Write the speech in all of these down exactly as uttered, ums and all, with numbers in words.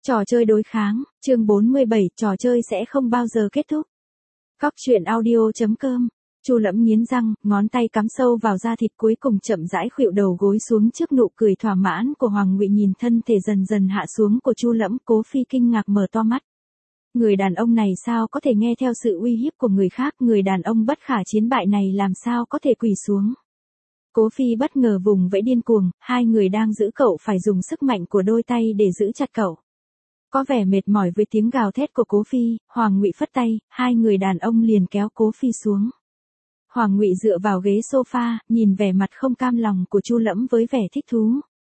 Trò chơi đối kháng, chương bốn mươi bảy, trò chơi sẽ không bao giờ kết thúc. Cóc truyện audio chấm com. Chu Lẫm nghiến răng, ngón tay cắm sâu vào da thịt, cuối cùng chậm rãi khuỵu đầu gối xuống trước nụ cười thỏa mãn của Hoàng Ngụy. Nhìn thân thể dần dần hạ xuống của Chu Lẫm, Cố Phi kinh ngạc mở to mắt. Người đàn ông này sao có thể nghe theo sự uy hiếp của người khác, người đàn ông bất khả chiến bại này làm sao có thể quỳ xuống. Cố Phi bất ngờ vùng vẫy điên cuồng, hai người đang giữ cậu phải dùng sức mạnh của đôi tay để giữ chặt cậu. Có vẻ mệt mỏi với tiếng gào thét của Cố Phi, Hoàng Ngụy phất tay, hai người đàn ông liền kéo Cố Phi xuống. Hoàng Ngụy dựa vào ghế sofa, nhìn vẻ mặt không cam lòng của Chu Lẫm với vẻ thích thú.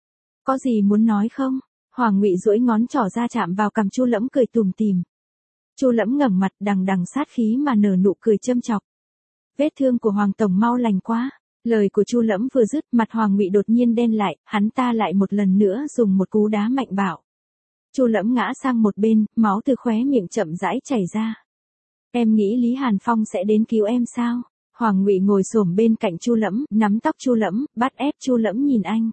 Có gì muốn nói không? Hoàng Ngụy duỗi ngón trỏ ra chạm vào cằm Chu Lẫm, cười tủm tỉm. Chu Lẫm ngẩng mặt, đằng đằng sát khí mà nở nụ cười châm chọc. Vết thương của Hoàng tổng mau lành quá. Lời của Chu Lẫm vừa dứt, mặt Hoàng Ngụy đột nhiên đen lại, hắn ta lại một lần nữa dùng một cú đá mạnh bạo. Chu Lẫm ngã sang một bên, máu từ khóe miệng chậm rãi chảy ra. Em nghĩ Lý Hàn Phong sẽ đến cứu em sao? Hoàng Ngụy ngồi xổm bên cạnh Chu Lẫm, nắm tóc Chu Lẫm, bắt ép Chu Lẫm nhìn anh.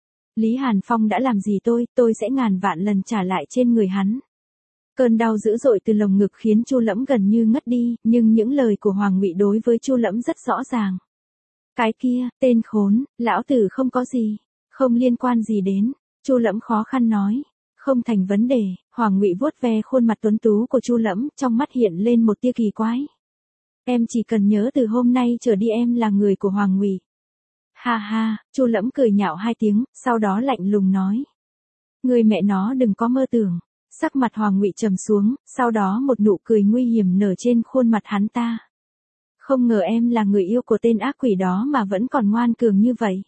Lý Hàn Phong đã làm gì tôi, tôi sẽ ngàn vạn lần trả lại trên người hắn. Cơn đau dữ dội từ lồng ngực khiến Chu Lẫm gần như ngất đi, nhưng những lời của Hoàng Ngụy đối với Chu Lẫm rất rõ ràng. Cái kia, tên khốn, lão tử không có gì, không liên quan gì đến. Chu Lẫm khó khăn nói. Không thành vấn đề. Hoàng Ngụy vuốt ve khuôn mặt tuấn tú của Chu Lẫm, trong mắt hiện lên một tia kỳ quái. Em chỉ cần nhớ từ hôm nay trở đi em là người của Hoàng Ngụy. Ha ha, Chu Lẫm cười nhạo hai tiếng, sau đó lạnh lùng nói. Người mẹ nó đừng có mơ tưởng. Sắc mặt Hoàng Ngụy trầm xuống, sau đó một nụ cười nguy hiểm nở trên khuôn mặt hắn ta. Không ngờ em là người yêu của tên ác quỷ đó mà vẫn còn ngoan cường như vậy.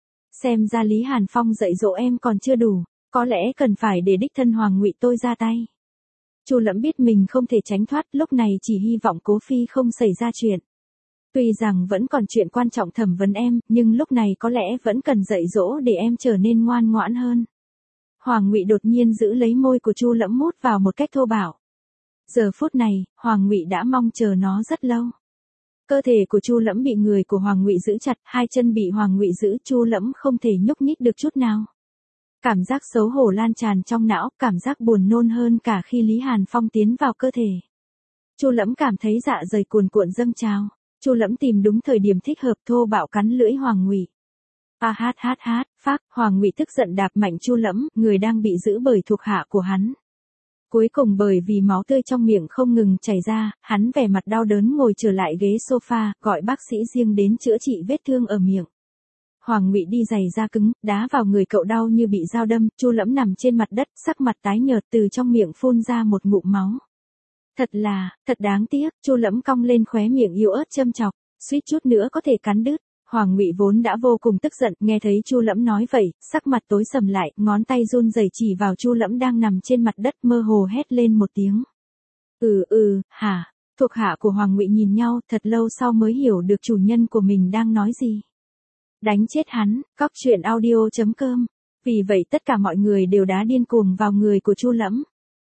Xem ra Lý Hàn Phong dạy dỗ em còn chưa đủ. Có lẽ cần phải để đích thân Hoàng Ngụy tôi ra tay. Chu Lẫm biết mình không thể tránh thoát, lúc này chỉ hy vọng Cố Phi không xảy ra chuyện. Tuy rằng vẫn còn chuyện quan trọng thẩm vấn em, nhưng lúc này có lẽ vẫn cần dạy dỗ để em trở nên ngoan ngoãn hơn. Hoàng Ngụy đột nhiên giữ lấy môi của Chu Lẫm mút vào một cách thô bạo. Giờ phút này, Hoàng Ngụy đã mong chờ nó rất lâu. Cơ thể của Chu Lẫm bị người của Hoàng Ngụy giữ chặt, hai chân bị Hoàng Ngụy giữ, Chu Lẫm không thể nhúc nhích được chút nào. Cảm giác xấu hổ lan tràn trong não, cảm giác buồn nôn hơn cả khi Lý Hàn Phong tiến vào cơ thể. Chu Lẫm cảm thấy dạ dày cuồn cuộn dâng trào. Chu Lẫm tìm đúng thời điểm thích hợp, thô bạo cắn lưỡi Hoàng Ngụy. A hát hát hát, phác, Hoàng Ngụy tức giận đạp mạnh Chu Lẫm, người đang bị giữ bởi thuộc hạ của hắn. Cuối cùng bởi vì máu tươi trong miệng không ngừng chảy ra, hắn vẻ mặt đau đớn ngồi trở lại ghế sofa, gọi bác sĩ riêng đến chữa trị vết thương ở miệng. Hoàng Ngụy đi giày da cứng, đá vào người cậu đau như bị dao đâm, Chu Lẫm nằm trên mặt đất, sắc mặt tái nhợt, từ trong miệng phun ra một ngụm máu. Thật là, thật đáng tiếc, Chu Lẫm cong lên khóe miệng yếu ớt châm chọc, suýt chút nữa có thể cắn đứt. Hoàng Ngụy vốn đã vô cùng tức giận, nghe thấy Chu Lẫm nói vậy, sắc mặt tối sầm lại, ngón tay run rẩy chỉ vào Chu Lẫm đang nằm trên mặt đất, mơ hồ hét lên một tiếng. Ừ ừ, hả? Thuộc hạ của Hoàng Ngụy nhìn nhau, thật lâu sau mới hiểu được chủ nhân của mình đang nói gì. Đánh chết hắn, cóc truyện audio chấm com. Vì vậy tất cả mọi người đều đá điên cuồng vào người của Chu Lẫm.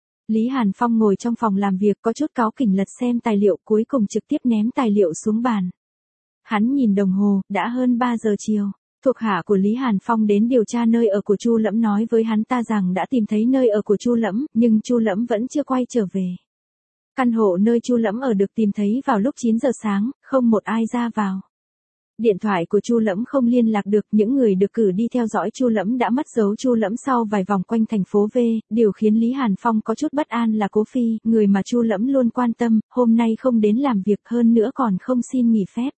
Lý Hàn Phong ngồi trong phòng làm việc có chút cáu kỉnh lật xem tài liệu, cuối cùng trực tiếp ném tài liệu xuống bàn. Hắn nhìn đồng hồ, đã hơn ba giờ chiều. Thuộc hạ của Lý Hàn Phong đến điều tra nơi ở của Chu Lẫm, nói với hắn ta rằng đã tìm thấy nơi ở của Chu Lẫm, nhưng Chu Lẫm vẫn chưa quay trở về. Căn hộ nơi Chu Lẫm ở được tìm thấy vào lúc chín giờ sáng, không một ai ra vào. Điện thoại của Chu Lẫm không liên lạc được, những người được cử đi theo dõi Chu Lẫm đã mất dấu Chu Lẫm sau vài vòng quanh thành phố V, điều khiến Lý Hàn Phong có chút bất an là Cố Phi, người mà Chu Lẫm luôn quan tâm, hôm nay không đến làm việc, hơn nữa còn không xin nghỉ phép.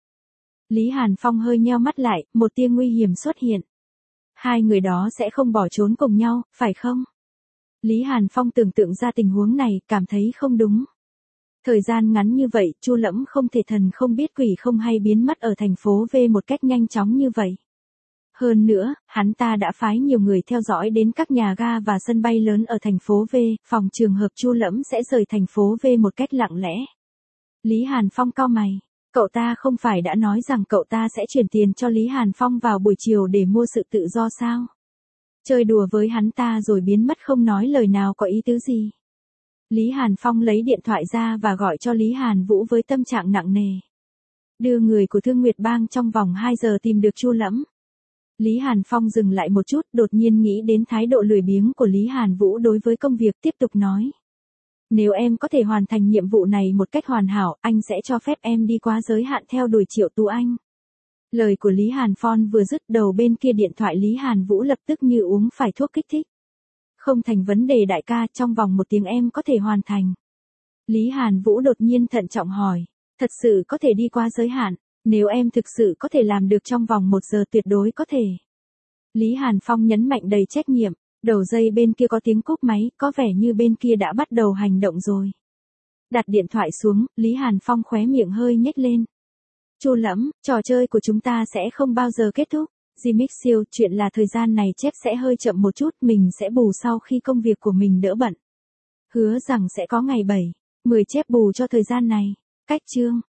Lý Hàn Phong hơi nheo mắt lại, một tia nguy hiểm xuất hiện. Hai người đó sẽ không bỏ trốn cùng nhau, phải không? Lý Hàn Phong tưởng tượng ra tình huống này, cảm thấy không đúng. Thời gian ngắn như vậy, Chu Lẫm không thể thần không biết quỷ không hay biến mất ở thành phố V một cách nhanh chóng như vậy. Hơn nữa, hắn ta đã phái nhiều người theo dõi đến các nhà ga và sân bay lớn ở thành phố V, phòng trường hợp Chu Lẫm sẽ rời thành phố V một cách lặng lẽ. Lý Hàn Phong cau mày. Cậu ta không phải đã nói rằng cậu ta sẽ chuyển tiền cho Lý Hàn Phong vào buổi chiều để mua sự tự do sao? Chơi đùa với hắn ta rồi biến mất không nói lời nào có ý tứ gì? Lý Hàn Phong lấy điện thoại ra và gọi cho Lý Hàn Vũ với tâm trạng nặng nề. Đưa người của Thương Nguyệt Bang trong vòng hai giờ tìm được Chu Lẫm. Lý Hàn Phong dừng lại một chút, đột nhiên nghĩ đến thái độ lười biếng của Lý Hàn Vũ đối với công việc, tiếp tục nói. Nếu em có thể hoàn thành nhiệm vụ này một cách hoàn hảo, anh sẽ cho phép em đi quá giới hạn theo đuổi Triệu Tú Anh. Lời của Lý Hàn Phong vừa dứt, đầu bên kia điện thoại Lý Hàn Vũ lập tức như uống phải thuốc kích thích. Không thành vấn đề đại ca, trong vòng một tiếng em có thể hoàn thành. Lý Hàn Vũ đột nhiên thận trọng hỏi, thật sự có thể đi qua giới hạn, nếu em thực sự có thể làm được trong vòng một giờ tuyệt đối có thể. Lý Hàn Phong nhấn mạnh đầy trách nhiệm, đầu dây bên kia có tiếng cúp máy, có vẻ như bên kia đã bắt đầu hành động rồi. Đặt điện thoại xuống, Lý Hàn Phong khóe miệng hơi nhếch lên. Chu Lẫm, trò chơi của chúng ta sẽ không bao giờ kết thúc. Jimix siêu, chuyện là thời gian này chép sẽ hơi chậm một chút, mình sẽ bù sau khi công việc của mình đỡ bận. Hứa rằng sẽ có ngày bảy, mười chép bù cho thời gian này. Cách chương